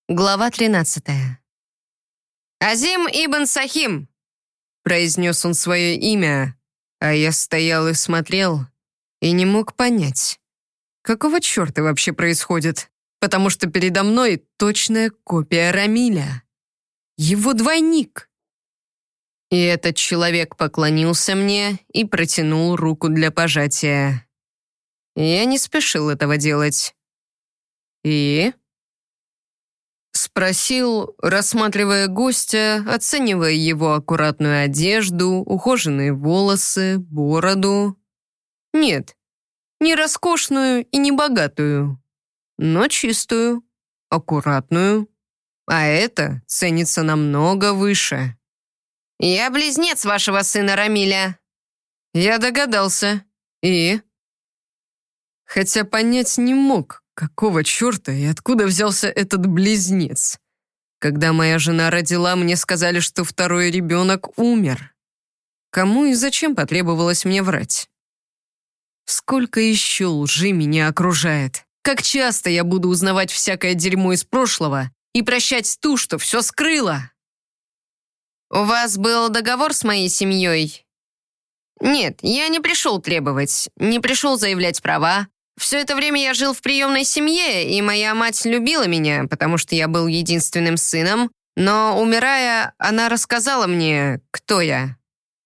Глава 13. «Азим ибн Сахим!» произнес он свое имя, а я стоял и смотрел, и не мог понять, какого черта вообще происходит, потому что передо мной точная копия Рамиля, его двойник. И этот человек поклонился мне и протянул руку для пожатия. Я не спешил этого делать. «И?» Спросил, рассматривая гостя, оценивая его аккуратную одежду, ухоженные волосы, бороду. Нет, не роскошную и не богатую, но чистую, аккуратную. А это ценится намного выше. «Я близнец вашего сына Рамиля». Я догадался. И? Хотя понять не мог, какого черта и откуда взялся этот близнец? Когда моя жена родила, мне сказали, что второй ребенок умер. Кому и зачем потребовалось мне врать? Сколько еще лжи меня окружает? Как часто я буду узнавать всякое дерьмо из прошлого и прощать ту, что все скрыла? «У вас был договор с моей семьей?» «Нет, я не пришел требовать, не пришел заявлять права. Все это время я жил в приемной семье, и моя мать любила меня, потому что я был единственным сыном, но, умирая, она рассказала мне, кто я».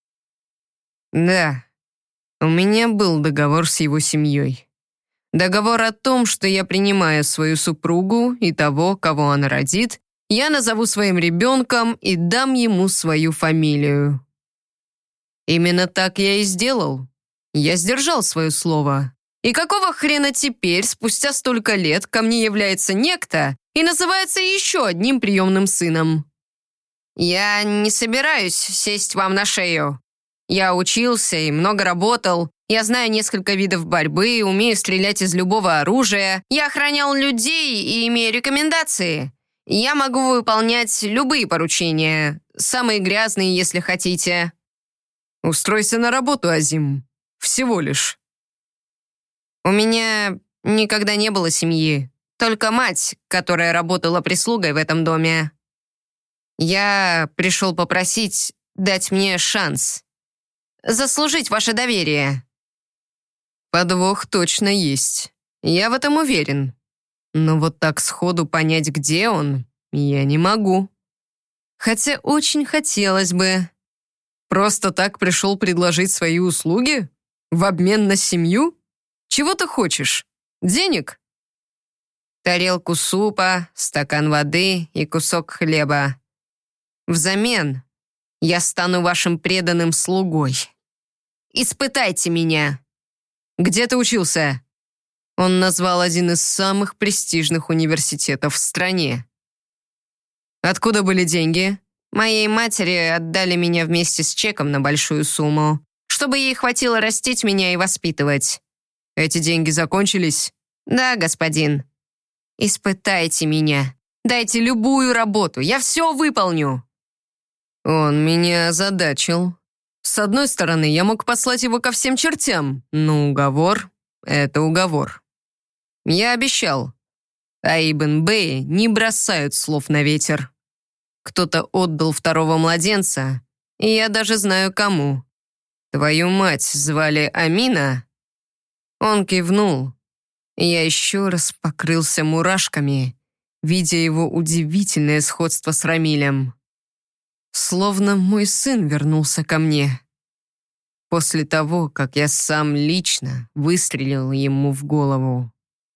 Да, у меня был договор с его семьей. Договор о том, что я принимаю свою супругу и того, кого она родит, я назову своим ребенком и дам ему свою фамилию. Именно так я и сделал. Я сдержал свое слово. И какого хрена теперь, спустя столько лет, ко мне является некто и называется еще одним приемным сыном? Я не собираюсь сесть вам на шею. Я учился и много работал. Я знаю несколько видов борьбы, умею стрелять из любого оружия. Я охранял людей и имею рекомендации. Я могу выполнять любые поручения, самые грязные, если хотите. Устройся на работу, Азим. Всего лишь. У меня никогда не было семьи, только мать, которая работала прислугой в этом доме. Я пришел попросить дать мне шанс. Заслужить ваше доверие. Подвох точно есть. Я в этом уверен. Но вот так сходу понять, где он, я не могу. Хотя очень хотелось бы. Просто так пришел предложить свои услуги? В обмен на семью? Чего ты хочешь? Денег? Тарелку супа, стакан воды и кусок хлеба. Взамен я стану вашим преданным слугой. Испытайте меня. Где ты учился? Он назвал один из самых престижных университетов в стране. Откуда были деньги? Моей матери отдали меня вместе с чеком на большую сумму, чтобы ей хватило растить меня и воспитывать. Эти деньги закончились? Да, господин. Испытайте меня. Дайте любую работу. Я все выполню. Он меня озадачил. С одной стороны, я мог послать его ко всем чертям, но уговор — это уговор. Я обещал. А Ибн Бэи не бросают слов на ветер. Кто-то отдал второго младенца, и я даже знаю, кому. Твою мать звали Амина? Он кивнул. Я еще раз покрылся мурашками, видя его удивительное сходство с Рамилем. Словно мой сын вернулся ко мне. После того, как я сам лично выстрелил ему в голову.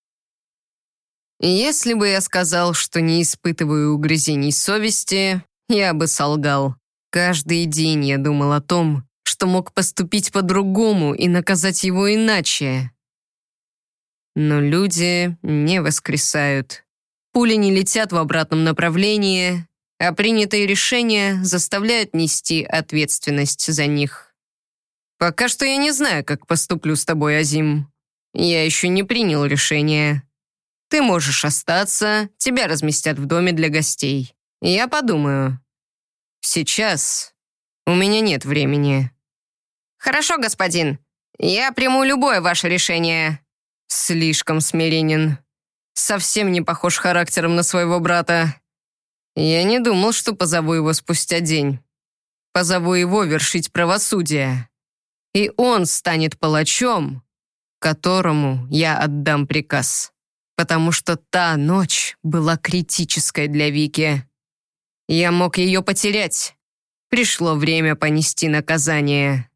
Если бы я сказал, что не испытываю угрызений совести, я бы солгал. Каждый день я думал о том, что мог поступить по-другому и наказать его иначе. Но люди не воскресают. Пули не летят в обратном направлении, а принятые решения заставляют нести ответственность за них. Пока что я не знаю, как поступлю с тобой, Азим. Я еще не принял решение. Ты можешь остаться, тебя разместят в доме для гостей. Я подумаю. Сейчас у меня нет времени. Хорошо, господин. Я приму любое ваше решение. Слишком смиренен. Совсем не похож характером на своего брата. Я не думал, что позову его спустя день. Позову его вершить правосудие. И он станет палачом, которому я отдам приказ. Потому что та ночь была критической для Вики. Я мог ее потерять. Пришло время понести наказание.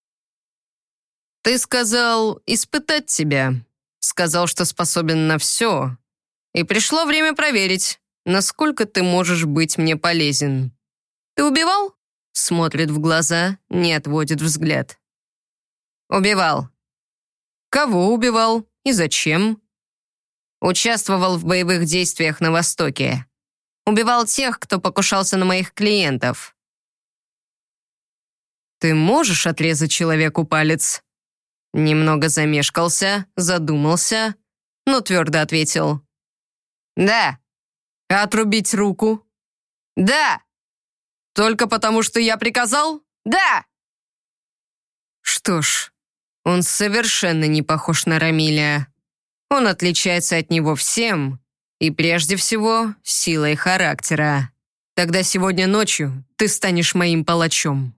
Ты сказал испытать тебя. Сказал, что способен на все. И пришло время проверить, насколько ты можешь быть мне полезен. Ты убивал? Смотрит в глаза, не отводит взгляд. Убивал. Кого убивал и зачем? Участвовал в боевых действиях на Востоке. Убивал тех, кто покушался на моих клиентов. Ты можешь отрезать человеку палец? Немного замешкался, задумался, но твердо ответил. Да. Отрубить руку? Да. Только потому, что я приказал? Да. Что ж, он совершенно не похож на Рамиля. Он отличается от него всем, и прежде всего силой характера. Тогда сегодня ночью ты станешь моим палачом.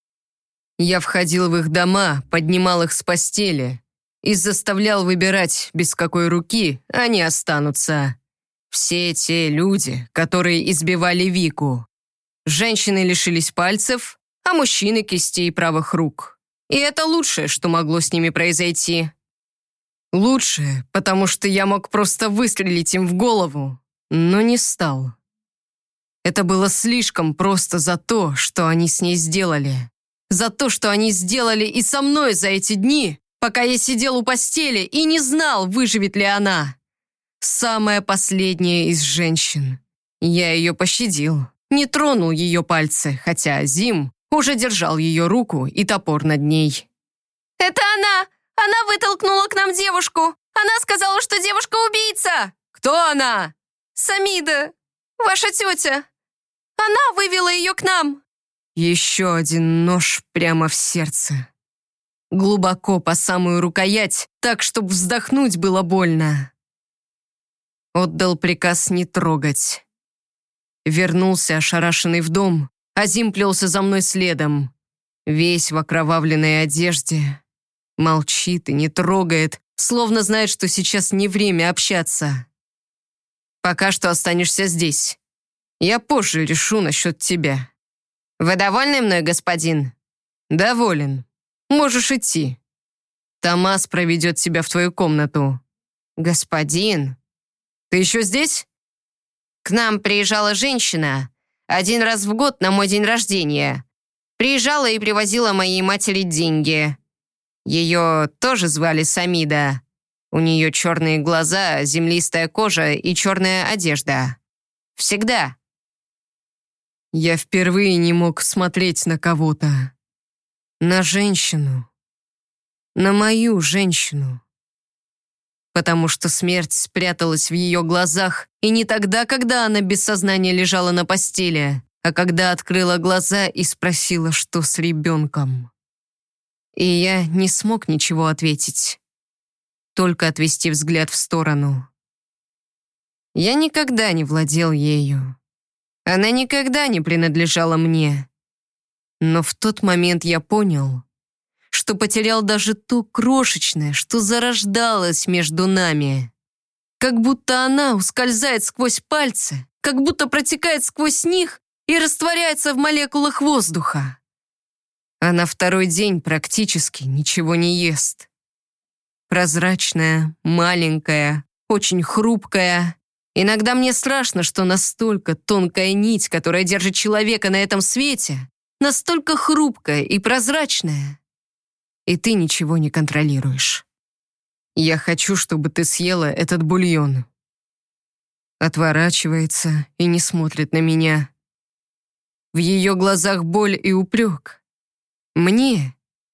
Я входил в их дома, поднимал их с постели и заставлял выбирать, без какой руки они останутся. Все те люди, которые избивали Вику. Женщины лишились пальцев, а мужчины — кистей правых рук. И это лучшее, что могло с ними произойти. Лучшее, потому что я мог просто выстрелить им в голову, но не стал. Это было слишком просто за то, что они с ней сделали. За то, что они сделали и со мной за эти дни, пока я сидел у постели и не знал, выживет ли она. Самая последняя из женщин. Я ее пощадил, не тронул ее пальцы, хотя Азим уже держал ее руку и топор над ней. «Это она! Она вытолкнула к нам девушку! Она сказала, что девушка убийца!» «Кто она?» «Самида, ваша тетя. Она вывела ее к нам!» Еще один нож прямо в сердце. Глубоко по самую рукоять, так, чтобы вздохнуть было больно. Отдал приказ не трогать. Вернулся, ошарашенный в дом. Азим плелся за мной следом. Весь в окровавленной одежде. Молчит и не трогает, словно знает, что сейчас не время общаться. Пока что останешься здесь. Я позже решу насчет тебя. Вы довольны мной, господин? Доволен. Можешь идти. Томас проведет тебя в твою комнату. Господин, ты еще здесь? К нам приезжала женщина 1 раз в год на мой день рождения. Приезжала и привозила моей матери деньги. Ее тоже звали Самида. У нее черные глаза, землистая кожа и черная одежда. Всегда. Я впервые не мог смотреть на кого-то. На женщину. На мою женщину. Потому что смерть спряталась в ее глазах, и не тогда, когда она без сознания лежала на постели, а когда открыла глаза и спросила, что с ребенком. И я не смог ничего ответить. Только отвести взгляд в сторону. Я никогда не владел ею. Она никогда не принадлежала мне. Но в тот момент я понял, что потерял даже то крошечное, что зарождалось между нами. Как будто она ускользает сквозь пальцы, как будто протекает сквозь них и растворяется в молекулах воздуха. А на второй день практически ничего не ест. Прозрачная, маленькая, очень хрупкая. Иногда мне страшно, что настолько тонкая нить, которая держит человека на этом свете, настолько хрупкая и прозрачная. И ты ничего не контролируешь. Я хочу, чтобы ты съела этот бульон. Отворачивается и не смотрит на меня. В ее глазах боль и упрек. Мне?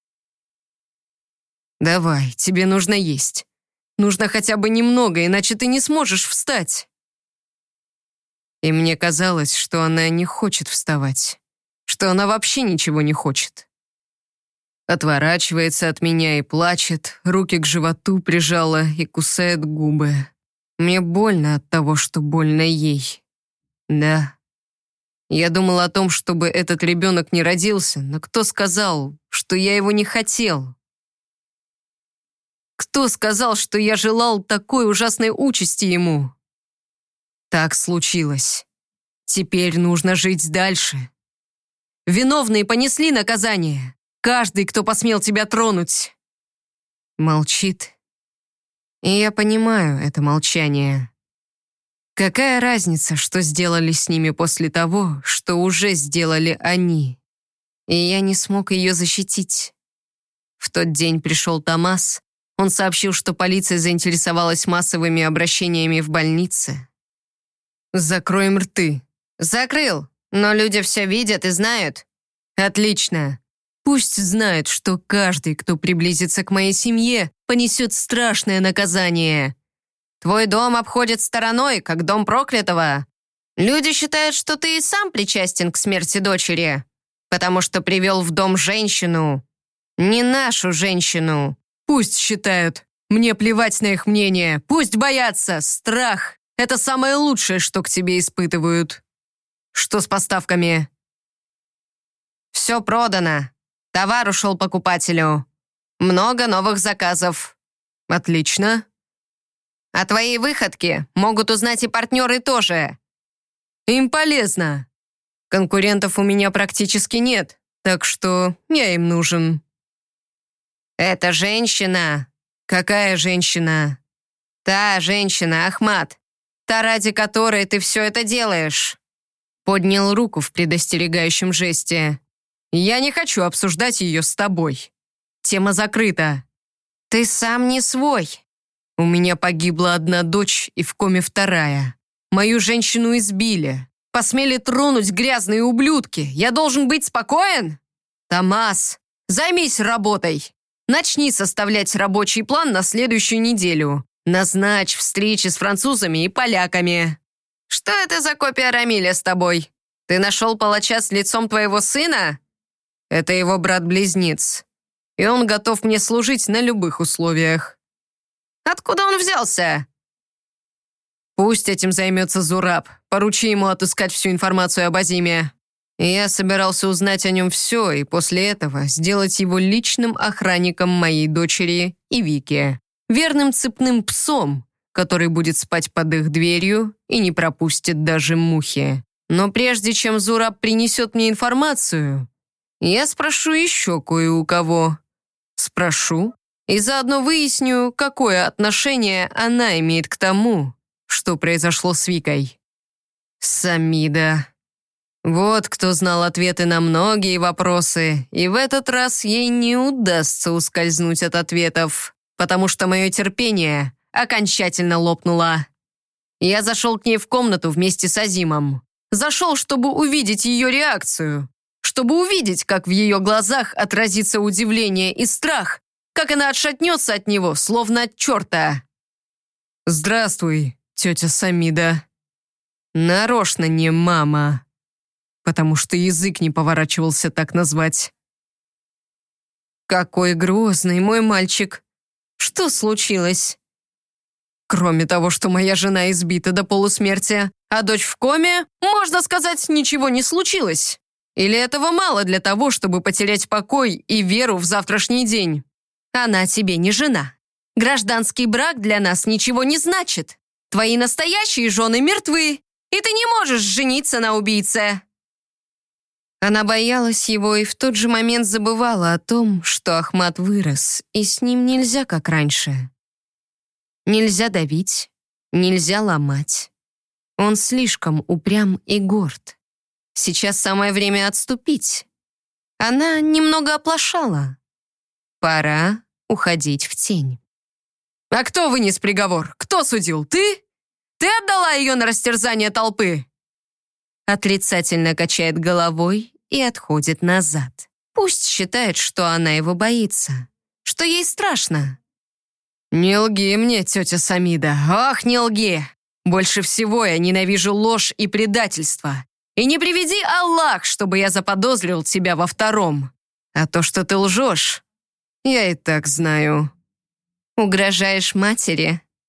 Давай, тебе нужно есть. Нужно хотя бы немного, иначе ты не сможешь встать. И мне казалось, что она не хочет вставать, что она вообще ничего не хочет. Отворачивается от меня и плачет, руки к животу прижала и кусает губы. Мне больно от того, что больно ей. Да. Я думал о том, чтобы этот ребенок не родился, но кто сказал, что я его не хотел? Кто сказал, что я желал такой ужасной участи ему? Так случилось. Теперь нужно жить дальше. Виновные понесли наказание. Каждый, кто посмел тебя тронуть. Молчит. И я понимаю это молчание. Какая разница, что сделали с ними после того, что уже сделали они? И я не смог ее защитить. В тот день пришел Томас. Он сообщил, что полиция заинтересовалась массовыми обращениями в больнице. «Закроем рты». «Закрыл, но люди все видят и знают». «Отлично. Пусть знают, что каждый, кто приблизится к моей семье, понесет страшное наказание. Твой дом обходит стороной, как дом проклятого. Люди считают, что ты и сам причастен к смерти дочери, потому что привел в дом женщину. Не нашу женщину. Пусть считают. Мне плевать на их мнение. Пусть боятся. Страх — это самое лучшее, что к тебе испытывают. Что с поставками?» «Все продано. Товар ушел покупателю. Много новых заказов». «Отлично». «О твоей выходке могут узнать и партнеры тоже». «Им полезно. Конкурентов у меня практически нет, так что я им нужен». «Это женщина». «Какая женщина?» «Та женщина, Ахмат. Та, ради которой ты все это делаешь». Поднял руку в предостерегающем жесте. «Я не хочу обсуждать ее с тобой. Тема закрыта». «Ты сам не свой». «У меня погибла одна дочь и в коме вторая. Мою женщину избили. Посмели тронуть грязные ублюдки. Я должен быть спокоен?» «Томас, займись работой. Начни составлять рабочий план на следующую неделю. Назначь встречи с французами и поляками». «Что это за копия Рамиля с тобой? Ты нашел палача с лицом твоего сына?» «Это его брат-близнец. И он готов мне служить на любых условиях». «Откуда он взялся?» «Пусть этим займется Зураб. Поручи ему отыскать всю информацию об Азиме». И я собирался узнать о нем все, и после этого сделать его личным охранником моей дочери и Вики. Верным цепным псом, который будет спать под их дверью и не пропустит даже мухи. Но прежде чем Зураб принесет мне информацию, я спрошу еще кое у кого. Спрошу и заодно выясню, какое отношение она имеет к тому, что произошло с Викой. Самида. Вот кто знал ответы на многие вопросы, и в этот раз ей не удастся ускользнуть от ответов, потому что мое терпение окончательно лопнуло. Я зашел к ней в комнату вместе с Азимом. Зашел, чтобы увидеть ее реакцию, чтобы увидеть, как в ее глазах отразится удивление и страх, как она отшатнется от него, словно от черта. «Здравствуй, тетя Самида». Нарочно не мама, потому что язык не поворачивался так назвать. «Какой грозный мой мальчик! Что случилось?» «Кроме того, что моя жена избита до полусмерти, а дочь в коме, можно сказать, ничего не случилось. Или этого мало для того, чтобы потерять покой и веру в завтрашний день?» «Она тебе не жена. Гражданский брак для нас ничего не значит. Твои настоящие жены мертвы, и ты не можешь жениться на убийце». Она боялась его и в тот же момент забывала о том, что Ахмат вырос, и с ним нельзя, как раньше. Нельзя давить, нельзя ломать. Он слишком упрям и горд. Сейчас самое время отступить. Она немного оплошала. Пора уходить в тень. «А кто вынес приговор? Кто судил? Ты? Ты отдала ее на растерзание толпы?» Отрицательно качает головой и отходит назад. Пусть считает, что она его боится, что ей страшно. «Не лги мне, тетя Самида, ах, не лги! Больше всего я ненавижу ложь и предательство. И не приведи Аллах, чтобы я заподозрил тебя во втором. А то, что ты лжешь, я и так знаю». «Угрожаешь матери?»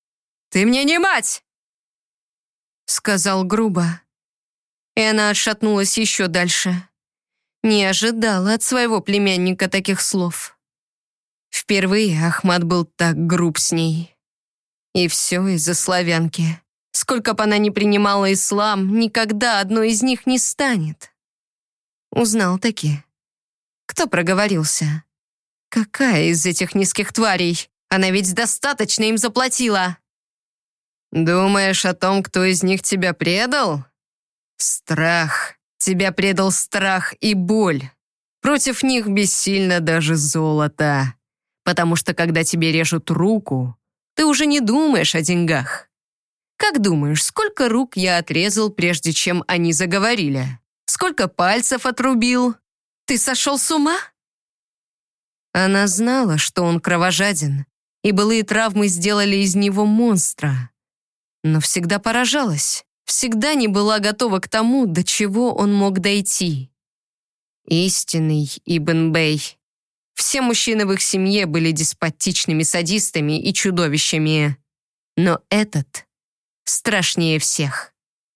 Ты мне не мать!» Сказал грубо. И она отшатнулась еще дальше. Не ожидала от своего племянника таких слов. Впервые Ахмат был так груб с ней. И все из-за славянки. Сколько бы она ни принимала ислам, никогда одной из них не станет. Узнал таки. Кто проговорился? Какая из этих низких тварей? Она ведь достаточно им заплатила. Думаешь о том, кто из них тебя предал? Страх. Тебя предал страх и боль. Против них бессильно даже золото. Потому что когда тебе режут руку, ты уже не думаешь о деньгах. Как думаешь, сколько рук я отрезал, прежде чем они заговорили? Сколько пальцев отрубил? Ты сошел с ума? Она знала, что он кровожаден, и былые травмы сделали из него монстра. Но всегда поражалась, всегда не была готова к тому, до чего он мог дойти. Истинный Ибн Бей. Все мужчины в их семье были деспотичными садистами и чудовищами. Но этот страшнее всех.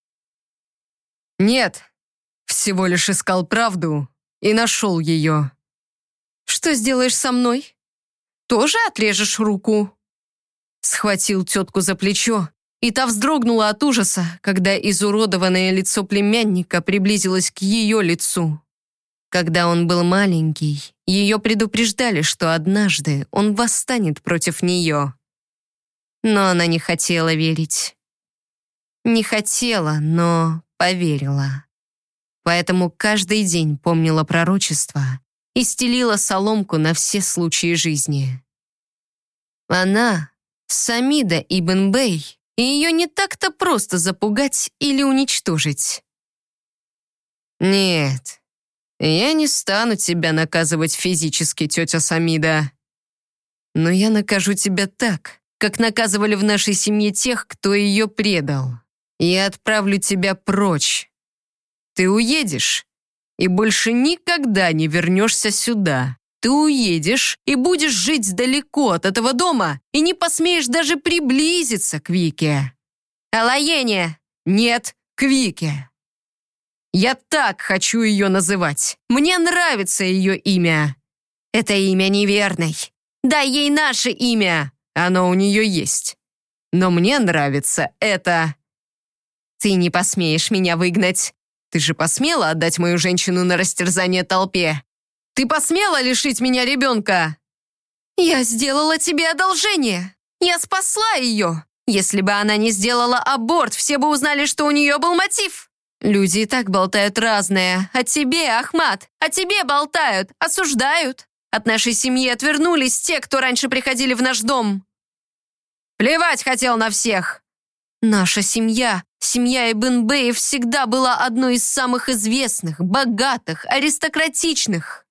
Нет, всего лишь искал правду и нашел ее. Что сделаешь со мной? Тоже отрежешь руку? Схватил тетку за плечо, и та вздрогнула от ужаса, когда изуродованное лицо племянника приблизилось к ее лицу. Когда он был маленький, ее предупреждали, что однажды он восстанет против нее. Но она не хотела верить. Не хотела, но поверила. Поэтому каждый день помнила пророчество и стелила соломку на все случаи жизни. Она — Самида Ибн Бей, и ее не так-то просто запугать или уничтожить. Нет, я не стану тебя наказывать физически, тетя Самида. Но я накажу тебя так, как наказывали в нашей семье тех, кто ее предал. Я отправлю тебя прочь. Ты уедешь и больше никогда не вернешься сюда. Ты уедешь и будешь жить далеко от этого дома и не посмеешь даже приблизиться к Вике. Алаене! Нет, к Вике. Я так хочу ее называть. Мне нравится ее имя. Это имя неверное. Дай ей наше имя. Оно у нее есть. Но мне нравится это. Ты не посмеешь меня выгнать. Ты же посмела отдать мою женщину на растерзание толпе? Ты посмела лишить меня ребенка? Я сделала тебе одолжение. Я спасла ее. Если бы она не сделала аборт, все бы узнали, что у нее был мотив. Люди и так болтают разное. О тебе, Ахмат, о тебе болтают, осуждают. От нашей семьи отвернулись те, кто раньше приходили в наш дом. Плевать хотел на всех. Наша семья, семья Ибн Беев, всегда была одной из самых известных, богатых, аристократичных.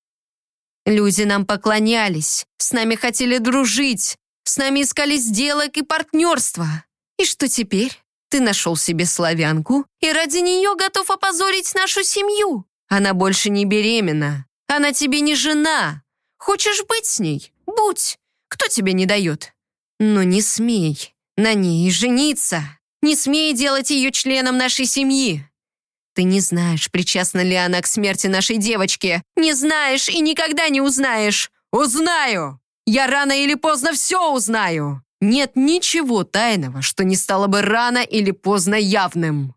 Люди нам поклонялись, с нами хотели дружить, с нами искали сделок и партнерства. И что теперь? Ты нашел себе славянку и ради нее готов опозорить нашу семью. Она больше не беременна. Она тебе не жена. Хочешь быть с ней? Будь. Кто тебе не дает? Но не смей на ней жениться. Не смей делать ее членом нашей семьи. Ты не знаешь, причастна ли она к смерти нашей девочки. Не знаешь и никогда не узнаешь. Узнаю! Я рано или поздно все узнаю. Нет ничего тайного, что не стало бы рано или поздно явным.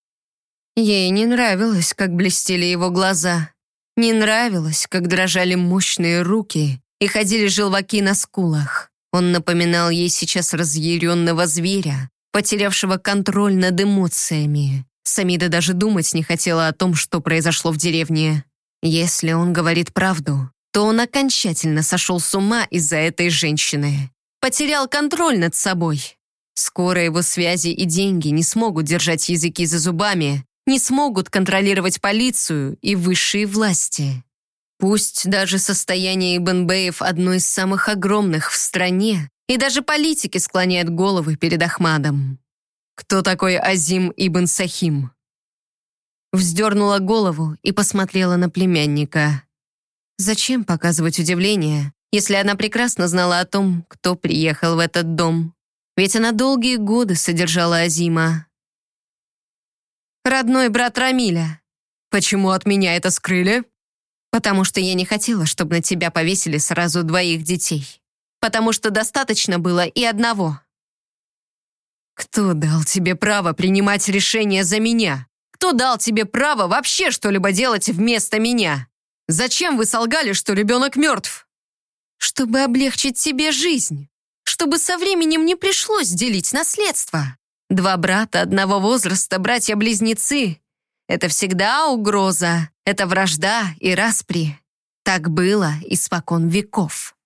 Ей не нравилось, как блестели его глаза. Не нравилось, как дрожали мощные руки и ходили желваки на скулах. Он напоминал ей сейчас разъяренного зверя, потерявшего контроль над эмоциями. Самида даже думать не хотела о том, что произошло в деревне. Если он говорит правду, то он окончательно сошел с ума из-за этой женщины. Потерял контроль над собой. Скоро его связи и деньги не смогут держать языки за зубами, не смогут контролировать полицию и высшие власти. Пусть даже состояние Ибн Беев одно из самых огромных в стране, и даже политики склоняют головы перед Ахмадом. Кто такой Азим ибн Сахим? Вздернула голову и посмотрела на племянника. Зачем показывать удивление, если она прекрасно знала о том, кто приехал в этот дом? Ведь она долгие годы содержала Азима. Родной брат Рамиля. Почему от меня это скрыли? Потому что я не хотела, чтобы на тебя повесили сразу 2 детей. Потому что достаточно было и одного. Кто дал тебе право принимать решения за меня? Кто дал тебе право вообще что-либо делать вместо меня? Зачем вы солгали, что ребенок мертв? Чтобы облегчить себе жизнь. Чтобы со временем не пришлось делить наследство. 2 брата одного возраста, братья-близнецы. Это всегда угроза, это вражда и распри. Так было испокон веков.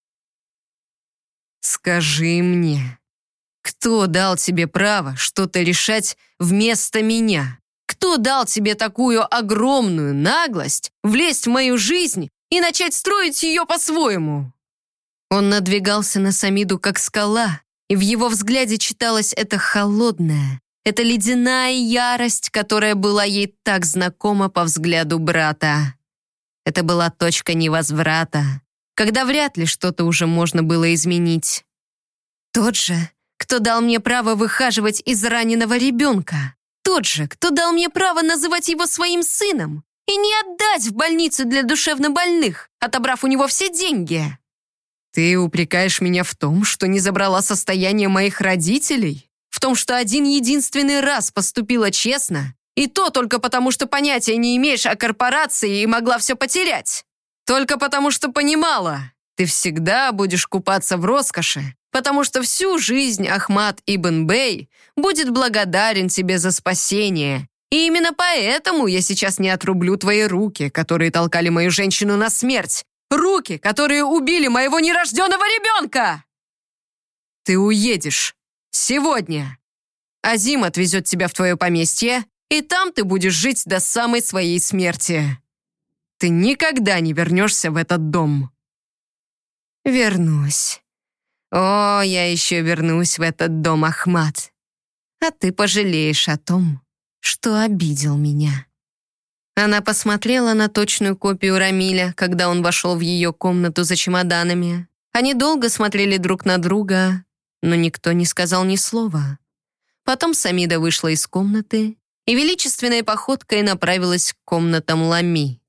Скажи мне, кто дал тебе право что-то решать вместо меня? Кто дал тебе такую огромную наглость влезть в мою жизнь и начать строить ее по-своему? Он надвигался на Самиду как скала, и в его взгляде читалась эта холодная, эта ледяная ярость, которая была ей так знакома по взгляду брата. Это была точка невозврата, когда вряд ли что-то уже можно было изменить. Тот же, кто дал мне право выхаживать из раненого ребенка. Тот же, кто дал мне право называть его своим сыном и не отдать в больницу для душевнобольных, отобрав у него все деньги. Ты упрекаешь меня в том, что не забрала состояние моих родителей? В том, что один-единственный раз поступила честно, и то только потому, что понятия не имеешь о корпорации и могла все потерять? Только потому, что понимала, ты всегда будешь купаться в роскоши, потому что всю жизнь Ахмад ибн Бей будет благодарен тебе за спасение. И именно поэтому я сейчас не отрублю твои руки, которые толкали мою женщину на смерть. Руки, которые убили моего нерожденного ребенка! Ты уедешь. Сегодня. Азим отвезет тебя в твое поместье, и там ты будешь жить до самой своей смерти. Ты никогда не вернешься в этот дом. Вернусь. О, я еще вернусь в этот дом, Ахмад. А ты пожалеешь о том, что обидел меня. Она посмотрела на точную копию Рамиля, когда он вошел в ее комнату за чемоданами. Они долго смотрели друг на друга, но никто не сказал ни слова. Потом Самида вышла из комнаты и величественной походкой направилась к комнатам Лами.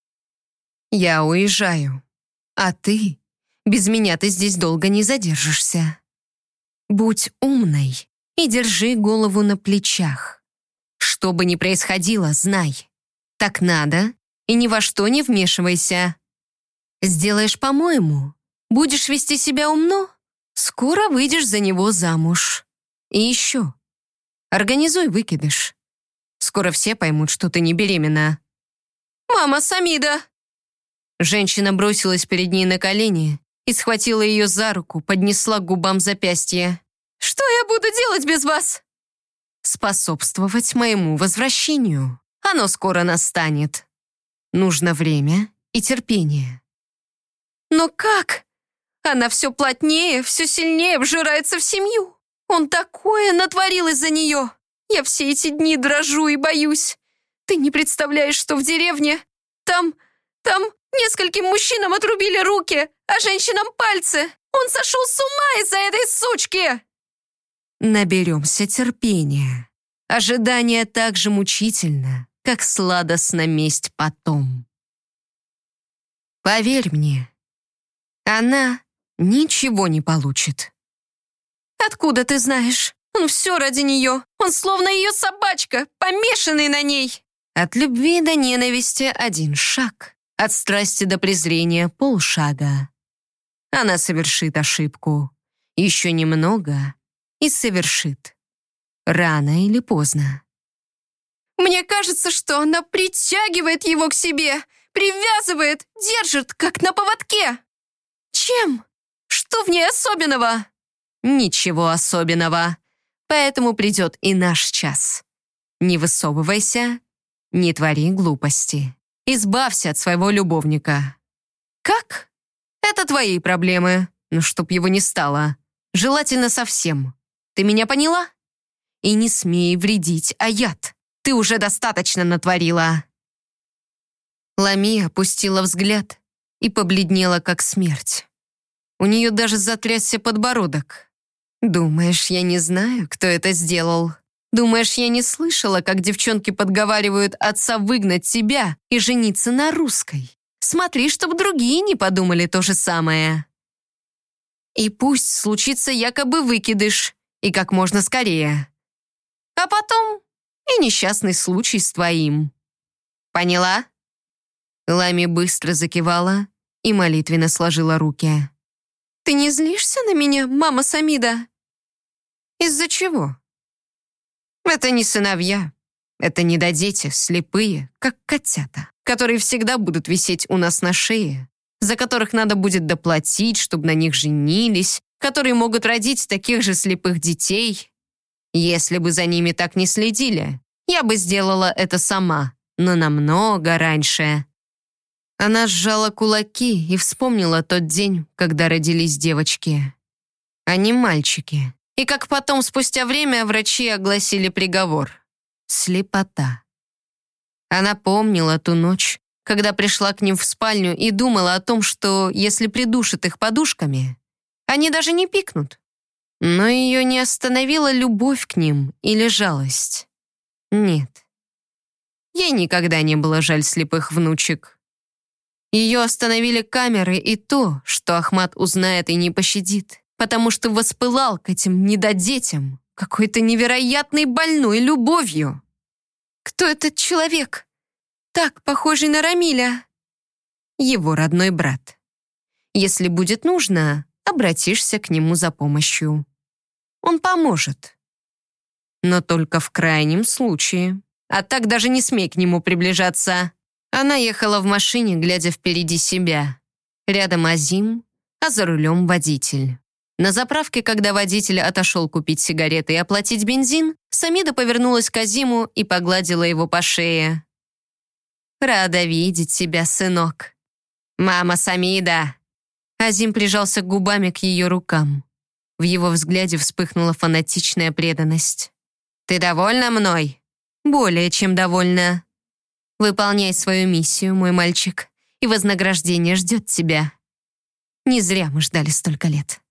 «Я уезжаю, а ты? Без меня ты здесь долго не задержишься. Будь умной и держи голову на плечах. Что бы ни происходило, знай. Так надо, и ни во что не вмешивайся. Сделаешь по-моему, будешь вести себя умно, скоро выйдешь за него замуж. И еще, организуй выкидыш. Скоро все поймут, что ты не беременна». «Мама, Самида!» Женщина бросилась перед ней на колени и схватила ее за руку, поднесла к губам запястье. «Что я буду делать без вас?» «Способствовать моему возвращению. Оно скоро настанет. Нужно время и терпение». «Но как? Она все плотнее, все сильнее вжирается в семью. Он такое натворил из-за нее. Я все эти дни дрожу и боюсь. Ты не представляешь, что в деревне. Там нескольким мужчинам отрубили руки, а женщинам пальцы. Он сошел с ума из-за этой сучки!» Наберемся терпения. Ожидание так же мучительно, как сладостна месть потом. Поверь мне, она ничего не получит. «Откуда ты знаешь? Он все ради нее. Он словно ее собачка, помешанный на ней». От любви до ненависти 1 шаг. От страсти до презрения 0,5 Она совершит ошибку. Еще немного и совершит. Рано или поздно. «Мне кажется, что она притягивает его к себе, привязывает, держит, как на поводке. Чем? Что в ней особенного?» «Ничего особенного. Поэтому придет и наш час. Не высовывайся, не твори глупости. Избавься от своего любовника». «Как?» «Это твои проблемы, но чтоб его не стало. Желательно совсем. Ты меня поняла? И не смей вредить Аят. Ты уже достаточно натворила». Ламия опустила взгляд и побледнела, как смерть. У нее даже затрясся подбородок. Думаешь, я не знаю, кто это сделал? Думаешь, я не слышала, как девчонки подговаривают отца выгнать тебя и жениться на русской? Смотри, чтобы другие не подумали то же самое. И пусть случится якобы выкидыш, и как можно скорее. А потом и несчастный случай с твоим. Поняла?» Лами быстро закивала и молитвенно сложила руки. «Ты не злишься на меня, мама Самида?» «Из-за чего?» «Это не сыновья. Это недодети, слепые, как котята, которые всегда будут висеть у нас на шее, за которых надо будет доплатить, чтобы на них женились, которые могут родить таких же слепых детей. Если бы за ними так не следили, я бы сделала это сама, но намного раньше». Она сжала кулаки и вспомнила тот день, когда родились девочки. Они мальчики. И как потом, спустя время, врачи огласили приговор. Слепота. Она помнила ту ночь, когда пришла к ним в спальню и думала о том, что если придушит их подушками, они даже не пикнут. Но ее не остановила любовь к ним или жалость. Нет. Ей никогда не было жаль слепых внучек. Ее остановили камеры и то, что Ахмат узнает и не пощадит, потому что воспылал к этим недодетям какой-то невероятной больной любовью. «Кто этот человек? Так похожий на Рамиля?» «Его родной брат. Если будет нужно, обратишься к нему за помощью. Он поможет. Но только в крайнем случае. А так даже не смей к нему приближаться». Она ехала в машине, глядя впереди себя. Рядом Азим, а за рулем водитель. На заправке, когда водитель отошел купить сигареты и оплатить бензин, Самида повернулась к Азиму и погладила его по шее. «Рада видеть тебя, сынок». «Мама Самида!» Азим прижался губами к ее рукам. В его взгляде вспыхнула фанатичная преданность. «Ты довольна мной?» «Более чем довольна. Выполняй свою миссию, мой мальчик, и вознаграждение ждет тебя. Не зря мы ждали столько лет».